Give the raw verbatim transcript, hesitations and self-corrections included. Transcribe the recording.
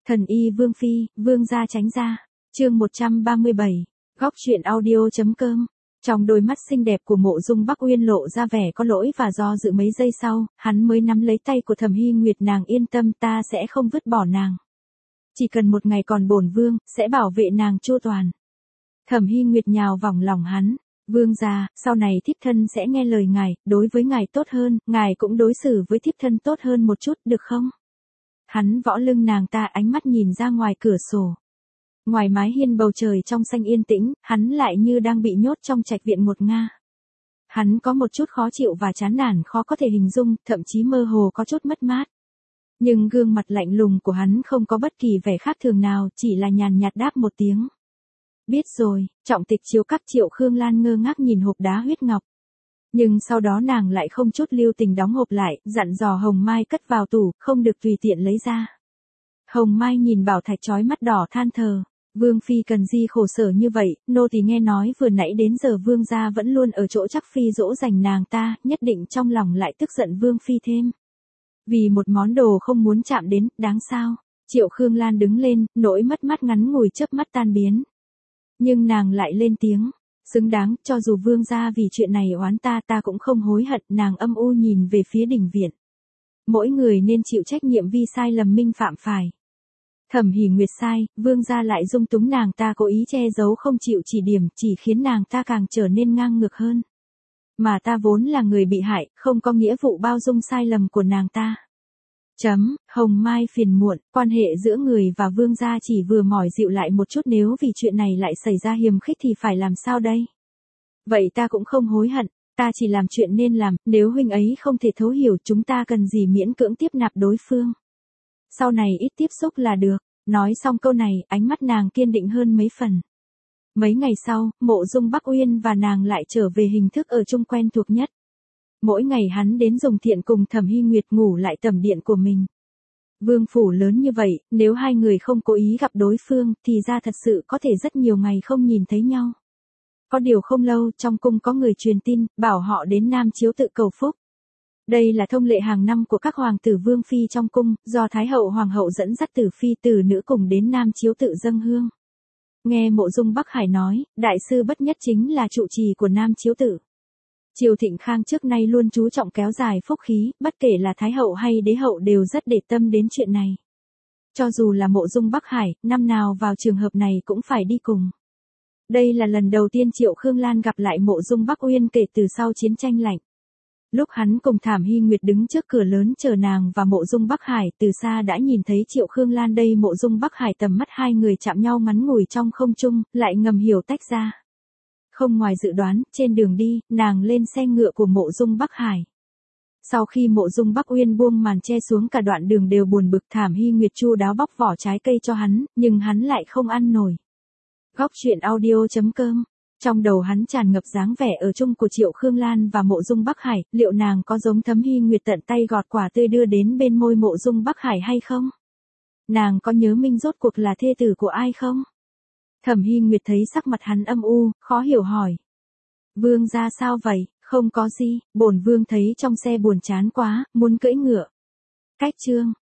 Thần y Vương Phi, Vương gia tránh ra. Chương một trăm ba mươi bảy. Góc truyện audio.com. Trong đôi mắt xinh đẹp của Mộ Dung Bắc Uyên lộ ra vẻ có lỗi và do dự, mấy giây sau, hắn mới nắm lấy tay của Thẩm Hy Nguyệt, nàng yên tâm, ta sẽ không vứt bỏ nàng. Chỉ cần một ngày còn bổn vương, sẽ bảo vệ nàng chu toàn. Thẩm Hy Nguyệt nhào vòng lòng hắn. Vương gia, sau này thiếp thân sẽ nghe lời ngài, đối với ngài tốt hơn, ngài cũng đối xử với thiếp thân tốt hơn một chút, được không? Hắn võ lưng nàng ta, ánh mắt nhìn ra ngoài cửa sổ. Ngoài mái hiên bầu trời trong xanh yên tĩnh, hắn lại như đang bị nhốt trong trạch viện ngột nga. Hắn có một chút khó chịu và chán nản khó có thể hình dung, thậm chí mơ hồ có chút mất mát. Nhưng gương mặt lạnh lùng của hắn không có bất kỳ vẻ khác thường nào, chỉ là nhàn nhạt đáp một tiếng. Biết rồi. Trọng Tịch chiếu các Triệu Khương Lan ngơ ngác nhìn hộp đá huyết ngọc. Nhưng sau đó nàng lại không chút lưu tình đóng hộp lại, dặn dò Hồng Mai cất vào tủ, không được tùy tiện lấy ra. Hồng Mai nhìn bảo thạch chói mắt đỏ than thờ. Vương Phi cần gì khổ sở như vậy, nô tỳ nghe nói vừa nãy đến giờ Vương gia vẫn luôn ở chỗ chắc Phi dỗ dành nàng ta, nhất định trong lòng lại tức giận Vương Phi thêm. Vì một món đồ không muốn chạm đến, đáng sao? Triệu Khương Lan đứng lên, nỗi mất mát ngắn ngủi chớp mắt tan biến. Nhưng nàng lại lên tiếng. Xứng đáng, cho dù Vương gia vì chuyện này oán ta, ta cũng không hối hận. Nàng âm u nhìn về phía đình viện. Mỗi người nên chịu trách nhiệm vì sai lầm minh phạm phải. Thẩm Hỉ Nguyệt sai, Vương gia lại dung túng nàng ta, cố ý che giấu không chịu chỉ điểm, chỉ khiến nàng ta càng trở nên ngang ngược hơn. Mà ta vốn là người bị hại, không có nghĩa vụ bao dung sai lầm của nàng ta. Chấm, Hồng Mai phiền muộn, quan hệ giữa người và Vương gia chỉ vừa mỏi dịu lại một chút, nếu vì chuyện này lại xảy ra hiềm khích thì phải làm sao đây? Vậy ta cũng không hối hận, ta chỉ làm chuyện nên làm, nếu huynh ấy không thể thấu hiểu chúng ta cần gì miễn cưỡng tiếp nạp đối phương. Sau này ít tiếp xúc là được. Nói xong câu này, ánh mắt nàng kiên định hơn mấy phần. Mấy ngày sau, Mộ Dung Bắc Uyên và nàng lại trở về hình thức ở chung quen thuộc nhất. Mỗi ngày hắn đến dùng thiện cùng Thẩm Hy Nguyệt ngủ lại tầm điện của mình. Vương phủ lớn như vậy, nếu hai người không cố ý gặp đối phương, thì ra thật sự có thể rất nhiều ngày không nhìn thấy nhau. Có điều không lâu, trong cung có người truyền tin, bảo họ đến Nam Chiếu tự cầu phúc. Đây là thông lệ hàng năm của các hoàng tử vương phi trong cung, do Thái hậu hoàng hậu dẫn dắt tử phi tử nữ cùng đến Nam Chiếu tự dâng hương. Nghe Mộ Dung Bắc Hải nói, đại sư bất nhất chính là trụ trì của Nam Chiếu tự. Triều Thịnh Khang trước nay luôn chú trọng kéo dài phúc khí, bất kể là Thái hậu hay đế hậu đều rất để tâm đến chuyện này. Cho dù là Mộ Dung Bắc Hải, năm nào vào trường hợp này cũng phải đi cùng. Đây là lần đầu tiên Triệu Khương Lan gặp lại Mộ Dung Bắc Uyên kể từ sau chiến tranh lạnh. Lúc hắn cùng Thẩm Hy Nguyệt đứng trước cửa lớn chờ nàng và Mộ Dung Bắc Hải, từ xa đã nhìn thấy Triệu Khương Lan đây. Mộ Dung Bắc Hải tầm mắt hai người chạm nhau ngắn ngủi trong không trung, lại ngầm hiểu tách ra. Không ngoài dự đoán, trên đường đi, nàng lên xe ngựa của Mộ Dung Bắc Hải. Sau khi Mộ Dung Bắc Uyên buông màn che xuống, cả đoạn đường đều buồn bực. Thẩm Hy Nguyệt chu đáo bóc vỏ trái cây cho hắn, nhưng hắn lại không ăn nổi. Góc truyện audio.com. Trong đầu hắn tràn ngập dáng vẻ ở chung của Triệu Khương Lan và Mộ Dung Bắc Hải, liệu nàng có giống Thẩm Hy Nguyệt tận tay gọt quả tươi đưa đến bên môi Mộ Dung Bắc Hải hay không? Nàng có nhớ Minh rốt cuộc là thê tử của ai không? Thẩm Hy Nguyệt thấy sắc mặt hắn âm u, khó hiểu hỏi. Vương gia sao vậy? Không có gì, bổn vương thấy trong xe buồn chán quá, muốn cưỡi ngựa. Cách chương.